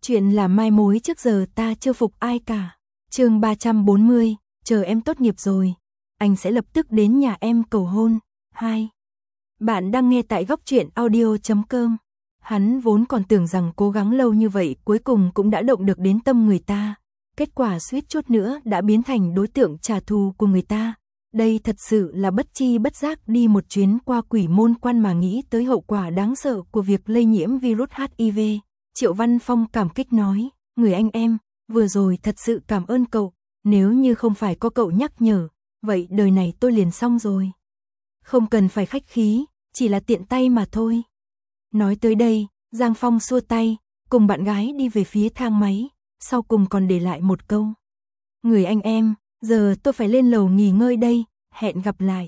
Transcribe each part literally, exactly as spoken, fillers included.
Chuyện là mai mối trước giờ ta chưa phục ai cả. Chương ba trăm bốn mươi, chờ em tốt nghiệp rồi, anh sẽ lập tức đến nhà em cầu hôn. hai. Bạn đang nghe tại góc truyện audio chấm com. Hắn vốn còn tưởng rằng cố gắng lâu như vậy cuối cùng cũng đã động được đến tâm người ta. Kết quả suýt chút nữa đã biến thành đối tượng trả thù của người ta. Đây thật sự là bất chi bất giác đi một chuyến qua quỷ môn quan mà nghĩ tới hậu quả đáng sợ của việc lây nhiễm virus hát i vê. Triệu Văn Phong cảm kích nói, người anh em, vừa rồi thật sự cảm ơn cậu, nếu như không phải có cậu nhắc nhở, vậy đời này tôi liền xong rồi. Không cần phải khách khí, chỉ là tiện tay mà thôi. Nói tới đây, Giang Phong xua tay, cùng bạn gái đi về phía thang máy, sau cùng còn để lại một câu. Người anh em, giờ tôi phải lên lầu nghỉ ngơi đây, hẹn gặp lại.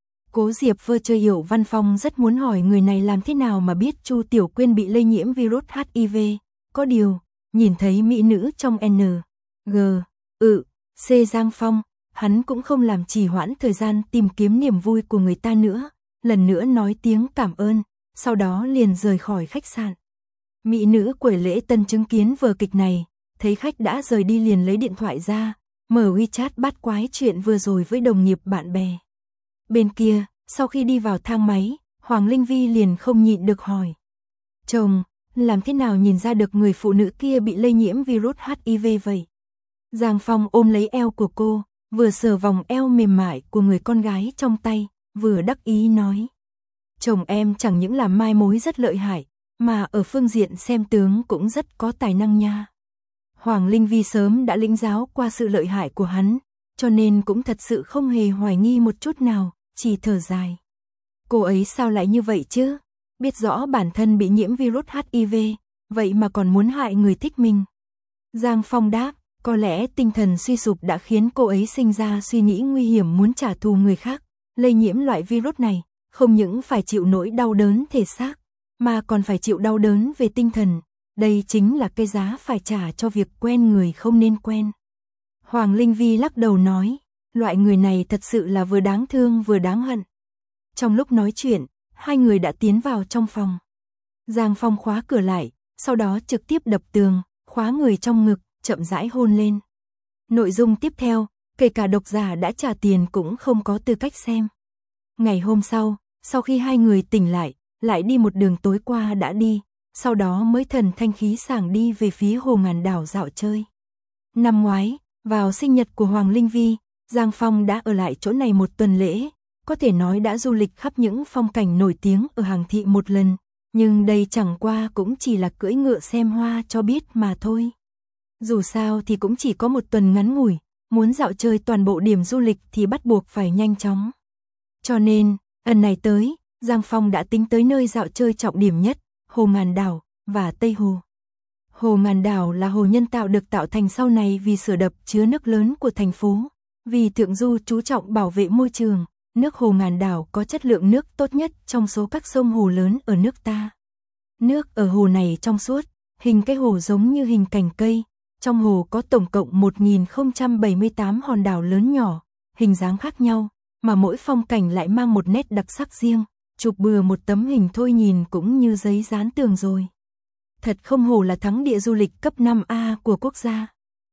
Cố Diệp vơ chơi Hiểu Văn Phong rất muốn hỏi người này làm thế nào mà biết Chu Tiểu Quyên bị lây nhiễm virus hát i vê. Có điều, nhìn thấy mỹ nữ trong N, G, ừ, C Giang Phong, hắn cũng không làm trì hoãn thời gian tìm kiếm niềm vui của người ta nữa, lần nữa nói tiếng cảm ơn, sau đó liền rời khỏi khách sạn. Mỹ nữ Quẩy Lễ Tân chứng kiến vở kịch này, thấy khách đã rời đi liền lấy điện thoại ra, mở WeChat bắt quái chuyện vừa rồi với đồng nghiệp bạn bè. Bên kia, sau khi đi vào thang máy, Hoàng Linh Vi liền không nhịn được hỏi. Chồng, làm thế nào nhìn ra được người phụ nữ kia bị lây nhiễm virus hát i vê vậy? Giang Phong ôm lấy eo của cô, vừa sờ vòng eo mềm mại của người con gái trong tay, vừa đắc ý nói. Chồng em chẳng những là mai mối rất lợi hại, mà ở phương diện xem tướng cũng rất có tài năng nha. Hoàng Linh Vi sớm đã lĩnh giáo qua sự lợi hại của hắn, cho nên cũng thật sự không hề hoài nghi một chút nào, chỉ thở dài. Cô ấy sao lại như vậy chứ? Biết rõ bản thân bị nhiễm virus hát i vê, vậy mà còn muốn hại người thích mình. Giang Phong đáp, có lẽ tinh thần suy sụp đã khiến cô ấy sinh ra suy nghĩ nguy hiểm muốn trả thù người khác, lây nhiễm loại virus này, không những phải chịu nỗi đau đớn thể xác, mà còn phải chịu đau đớn về tinh thần. Đây chính là cái giá phải trả cho việc quen người không nên quen. Hoàng Linh Vi lắc đầu nói, loại người này thật sự là vừa đáng thương vừa đáng hận. Trong lúc nói chuyện, hai người đã tiến vào trong phòng. Giang Phong khóa cửa lại, sau đó trực tiếp đập tường, khóa người trong ngực, chậm rãi hôn lên. Nội dung tiếp theo, kể cả độc giả đã trả tiền cũng không có tư cách xem. Ngày hôm sau, sau khi hai người tỉnh lại, lại đi một đường tối qua đã đi, sau đó mới thần thanh khí sảng đi về phía Hồ Ngàn Đảo dạo chơi. Năm ngoái, vào sinh nhật của Hoàng Linh Vi, Giang Phong đã ở lại chỗ này một tuần lễ, có thể nói đã du lịch khắp những phong cảnh nổi tiếng ở Hàng Thị một lần, nhưng đây chẳng qua cũng chỉ là cưỡi ngựa xem hoa cho biết mà thôi. Dù sao thì cũng chỉ có một tuần ngắn ngủi, muốn dạo chơi toàn bộ điểm du lịch thì bắt buộc phải nhanh chóng. Cho nên, lần này tới, Giang Phong đã tính tới nơi dạo chơi trọng điểm nhất, Hồ Ngàn Đảo và Tây Hồ. Hồ Ngàn Đảo là hồ nhân tạo được tạo thành sau này vì sửa đập chứa nước lớn của thành phố. Vì Thượng Du chú trọng bảo vệ môi trường, nước Hồ Ngàn Đảo có chất lượng nước tốt nhất trong số các sông hồ lớn ở nước ta. Nước ở hồ này trong suốt, hình cái hồ giống như hình cành cây. Trong hồ có tổng cộng một nghìn không trăm bảy mươi tám hòn đảo lớn nhỏ, hình dáng khác nhau, mà mỗi phong cảnh lại mang một nét đặc sắc riêng. Chụp bừa một tấm hình thôi nhìn cũng như giấy dán tường rồi. Thật không hổ là thắng địa du lịch cấp năm A của quốc gia.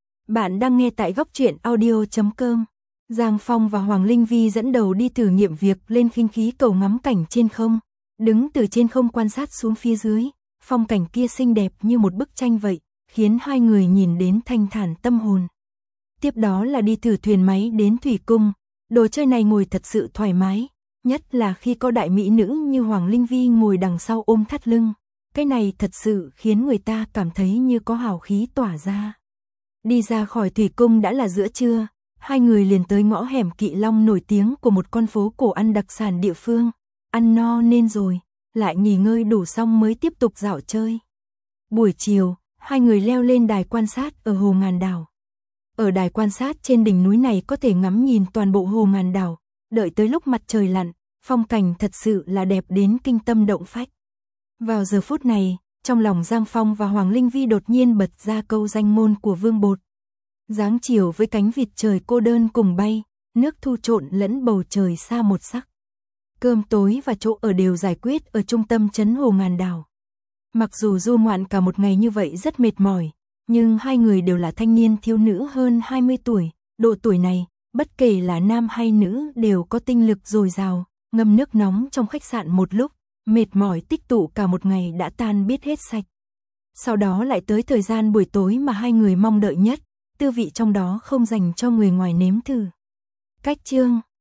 Bạn đang nghe tại góc truyện audio chấm com. Giang Phong và Hoàng Linh Vi dẫn đầu đi thử nghiệm việc lên khinh khí cầu ngắm cảnh trên không. Đứng từ trên không quan sát xuống phía dưới, phong cảnh kia xinh đẹp như một bức tranh vậy, khiến hai người nhìn đến thanh thản tâm hồn. Tiếp đó là đi thử thuyền máy đến thủy cung. Đồ chơi này ngồi thật sự thoải mái, nhất là khi có đại mỹ nữ như Hoàng Linh Vi ngồi đằng sau ôm thắt lưng. Cái này thật sự khiến người ta cảm thấy như có hào khí tỏa ra. Đi ra khỏi thủy cung đã là giữa trưa, hai người liền tới ngõ hẻm Kỵ Long nổi tiếng của một con phố cổ ăn đặc sản địa phương. Ăn no nên rồi, lại nghỉ ngơi đủ xong mới tiếp tục dạo chơi. Buổi chiều, hai người leo lên đài quan sát ở Hồ Ngàn Đảo. Ở đài quan sát trên đỉnh núi này có thể ngắm nhìn toàn bộ Hồ Ngàn Đảo, đợi tới lúc mặt trời lặn, phong cảnh thật sự là đẹp đến kinh tâm động phách. Vào giờ phút này, trong lòng Giang Phong và Hoàng Linh Vi đột nhiên bật ra câu danh môn của Vương Bột. Dáng chiều với cánh vịt trời cô đơn cùng bay, nước thu trộn lẫn bầu trời xa một sắc. Cơm tối và chỗ ở đều giải quyết ở trung tâm trấn Hồ Ngàn Đảo. Mặc dù du ngoạn cả một ngày như vậy rất mệt mỏi, nhưng hai người đều là thanh niên thiếu nữ hơn hai mươi tuổi, độ tuổi này, bất kể là nam hay nữ đều có tinh lực dồi dào, ngâm nước nóng trong khách sạn một lúc, mệt mỏi tích tụ cả một ngày đã tan biết hết sạch. Sau đó lại tới thời gian buổi tối mà hai người mong đợi nhất, tư vị trong đó không dành cho người ngoài nếm thử. Cách chương